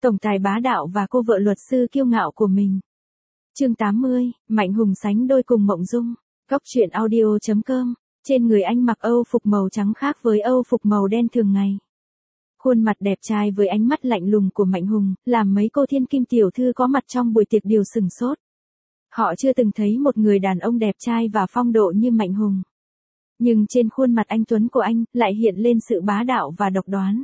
Tổng tài bá đạo và cô vợ luật sư kiêu ngạo của mình. Chương 80, Mạnh Hùng sánh đôi cùng Mộng Dung. Góc truyện audio.com. Trên người anh mặc Âu phục màu trắng khác với Âu phục màu đen thường ngày. Khuôn mặt đẹp trai với ánh mắt lạnh lùng của Mạnh Hùng, làm mấy cô thiên kim tiểu thư có mặt trong buổi tiệc đều sừng sốt. Họ chưa từng thấy một người đàn ông đẹp trai và phong độ như Mạnh Hùng. Nhưng trên khuôn mặt anh tuấn của anh, lại hiện lên sự bá đạo và độc đoán.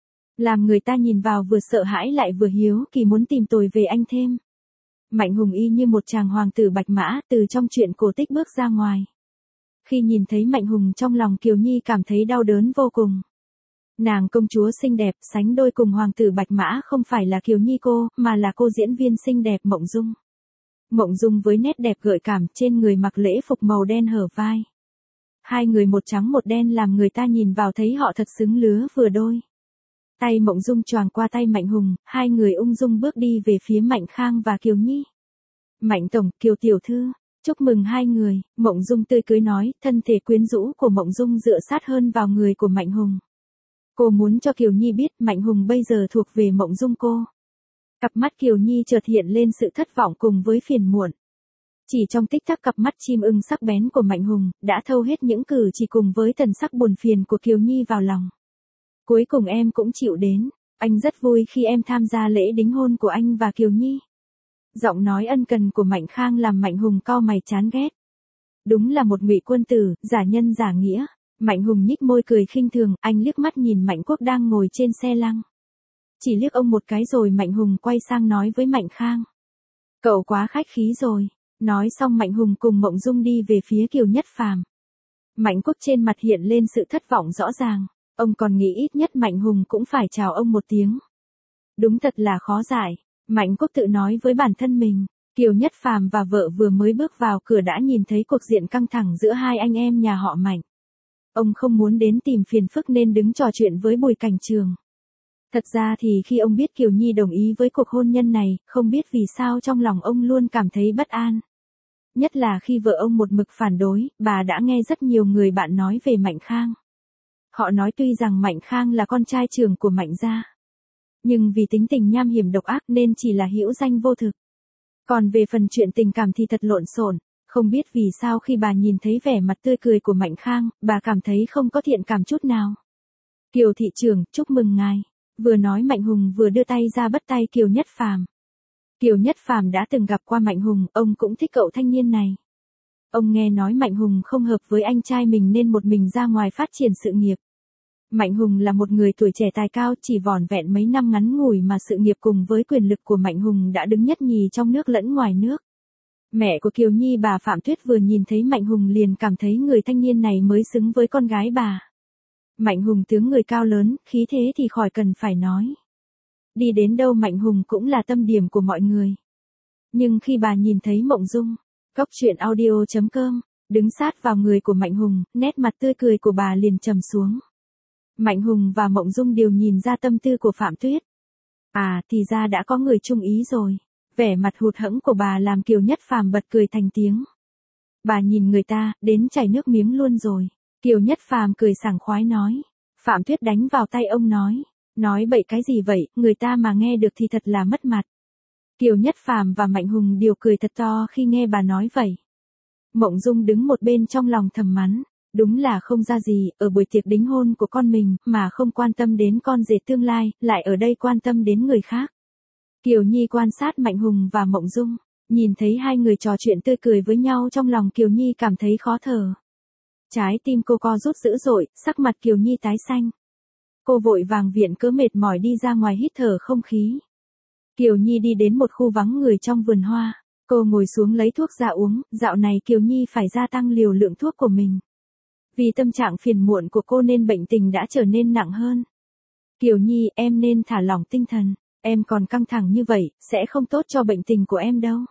Làm người ta nhìn vào vừa sợ hãi lại vừa hiếu kỳ muốn tìm tòi về anh thêm. Mạnh Hùng y như một chàng hoàng tử bạch mã từ trong truyện cổ tích bước ra ngoài. Khi nhìn thấy Mạnh Hùng trong lòng Kiều Nhi cảm thấy đau đớn vô cùng. Nàng công chúa xinh đẹp sánh đôi cùng hoàng tử bạch mã không phải là Kiều Nhi cô, mà là cô diễn viên xinh đẹp Mộng Dung. Mộng Dung với nét đẹp gợi cảm trên người mặc lễ phục màu đen hở vai. Hai người một trắng một đen làm người ta nhìn vào thấy họ thật xứng lứa vừa đôi. Tay Mộng Dung choàng qua tay Mạnh Hùng, hai người ung dung bước đi về phía Mạnh Khang và Kiều Nhi. Mạnh tổng, Kiều tiểu thư, chúc mừng hai người, Mộng Dung tươi cưới nói, thân thể quyến rũ của Mộng Dung dựa sát hơn vào người của Mạnh Hùng. Cô muốn cho Kiều Nhi biết Mạnh Hùng bây giờ thuộc về Mộng Dung cô. Cặp mắt Kiều Nhi chợt hiện lên sự thất vọng cùng với phiền muộn. Chỉ trong tích tắc cặp mắt chim ưng sắc bén của Mạnh Hùng đã thâu hết những cử chỉ cùng với thần sắc buồn phiền của Kiều Nhi vào lòng. Cuối cùng em cũng chịu đến, anh rất vui khi em tham gia lễ đính hôn của anh và Kiều Nhi. Giọng nói ân cần của Mạnh Khang làm Mạnh Hùng cau mày chán ghét. Đúng là một ngụy quân tử, giả nhân giả nghĩa. Mạnh Hùng nhích môi cười khinh thường, anh liếc mắt nhìn Mạnh Quốc đang ngồi trên xe lăng. Chỉ liếc ông một cái rồi Mạnh Hùng quay sang nói với Mạnh Khang. Cậu quá khách khí rồi. Nói xong Mạnh Hùng cùng Mộng Dung đi về phía Kiều Nhất Phàm. Mạnh Quốc trên mặt hiện lên sự thất vọng rõ ràng. Ông còn nghĩ ít nhất Mạnh Hùng cũng phải chào ông một tiếng. Đúng thật là khó giải. Mạnh Quốc tự nói với bản thân mình. Kiều Nhất Phàm và vợ vừa mới bước vào cửa đã nhìn thấy cuộc diện căng thẳng giữa hai anh em nhà họ Mạnh. Ông không muốn đến tìm phiền phức nên đứng trò chuyện với Bùi Cảnh Trường. Thật ra thì khi ông biết Kiều Nhi đồng ý với cuộc hôn nhân này, không biết vì sao trong lòng ông luôn cảm thấy bất an. Nhất là khi vợ ông một mực phản đối, bà đã nghe rất nhiều người bạn nói về Mạnh Khang. Họ nói tuy rằng Mạnh Khang là con trai trưởng của Mạnh gia, nhưng vì tính tình nham hiểm độc ác nên chỉ là hữu danh vô thực. Còn về phần chuyện tình cảm thì thật lộn xộn, không biết vì sao khi bà nhìn thấy vẻ mặt tươi cười của Mạnh Khang, bà cảm thấy không có thiện cảm chút nào. Kiều thị trưởng, chúc mừng ngài. Vừa nói Mạnh Hùng vừa đưa tay ra bắt tay Kiều Nhất Phàm. Kiều Nhất Phàm đã từng gặp qua Mạnh Hùng, ông cũng thích cậu thanh niên này. Ông nghe nói Mạnh Hùng không hợp với anh trai mình nên một mình ra ngoài phát triển sự nghiệp. Mạnh Hùng là một người tuổi trẻ tài cao, chỉ vỏn vẹn mấy năm ngắn ngủi mà sự nghiệp cùng với quyền lực của Mạnh Hùng đã đứng nhất nhì trong nước lẫn ngoài nước. Mẹ của Kiều Nhi bà Phạm Tuyết vừa nhìn thấy Mạnh Hùng liền cảm thấy người thanh niên này mới xứng với con gái bà. Mạnh Hùng tướng người cao lớn, khí thế thì khỏi cần phải nói. Đi đến đâu Mạnh Hùng cũng là tâm điểm của mọi người. Nhưng khi bà nhìn thấy Mộng Dung, góc truyện audio.com, đứng sát vào người của Mạnh Hùng, nét mặt tươi cười của bà liền trầm xuống. Mạnh Hùng và Mộng Dung đều nhìn ra tâm tư của Phạm Tuyết. À, thì ra đã có người chung ý rồi. Vẻ mặt hụt hẫng của bà làm Kiều Nhất Phàm bật cười thành tiếng. Bà nhìn người ta, đến chảy nước miếng luôn rồi. Kiều Nhất Phàm cười sảng khoái nói. Phạm Tuyết đánh vào tay ông nói. Nói bậy cái gì vậy, người ta mà nghe được thì thật là mất mặt. Kiều Nhất Phàm và Mạnh Hùng đều cười thật to khi nghe bà nói vậy. Mộng Dung đứng một bên trong lòng thầm mắng. Đúng là không ra gì, ở buổi tiệc đính hôn của con mình, mà không quan tâm đến con rể tương lai, lại ở đây quan tâm đến người khác. Kiều Nhi quan sát Mạnh Hùng và Mộng Dung, nhìn thấy hai người trò chuyện tươi cười với nhau trong lòng Kiều Nhi cảm thấy khó thở. Trái tim cô co rút dữ dội, sắc mặt Kiều Nhi tái xanh. Cô vội vàng viện cớ mệt mỏi đi ra ngoài hít thở không khí. Kiều Nhi đi đến một khu vắng người trong vườn hoa, cô ngồi xuống lấy thuốc ra uống, dạo này Kiều Nhi phải gia tăng liều lượng thuốc của mình. Vì tâm trạng phiền muộn của cô nên bệnh tình đã trở nên nặng hơn. Kiều Nhi, em nên thả lỏng tinh thần, em còn căng thẳng như vậy, sẽ không tốt cho bệnh tình của em đâu.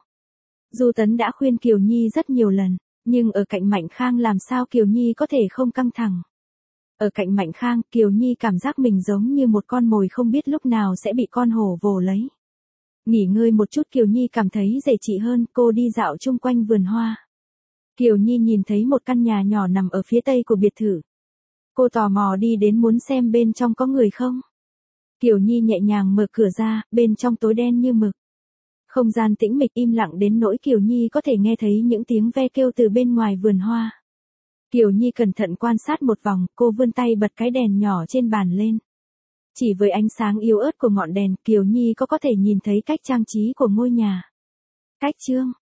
Du Tấn đã khuyên Kiều Nhi rất nhiều lần, nhưng ở cạnh Mạnh Khang làm sao Kiều Nhi có thể không căng thẳng. Ở cạnh Mạnh Khang, Kiều Nhi cảm giác mình giống như một con mồi không biết lúc nào sẽ bị con hổ vồ lấy. Nghỉ ngơi một chút Kiều Nhi cảm thấy dễ chịu hơn, cô đi dạo chung quanh vườn hoa. Kiều Nhi nhìn thấy một căn nhà nhỏ nằm ở phía tây của biệt thự. Cô tò mò đi đến muốn xem bên trong có người không. Kiều Nhi nhẹ nhàng mở cửa ra, bên trong tối đen như mực. Không gian tĩnh mịch im lặng đến nỗi Kiều Nhi có thể nghe thấy những tiếng ve kêu từ bên ngoài vườn hoa. Kiều Nhi cẩn thận quan sát một vòng, cô vươn tay bật cái đèn nhỏ trên bàn lên. Chỉ với ánh sáng yếu ớt của ngọn đèn, Kiều Nhi có thể nhìn thấy cách trang trí của ngôi nhà. Cách chương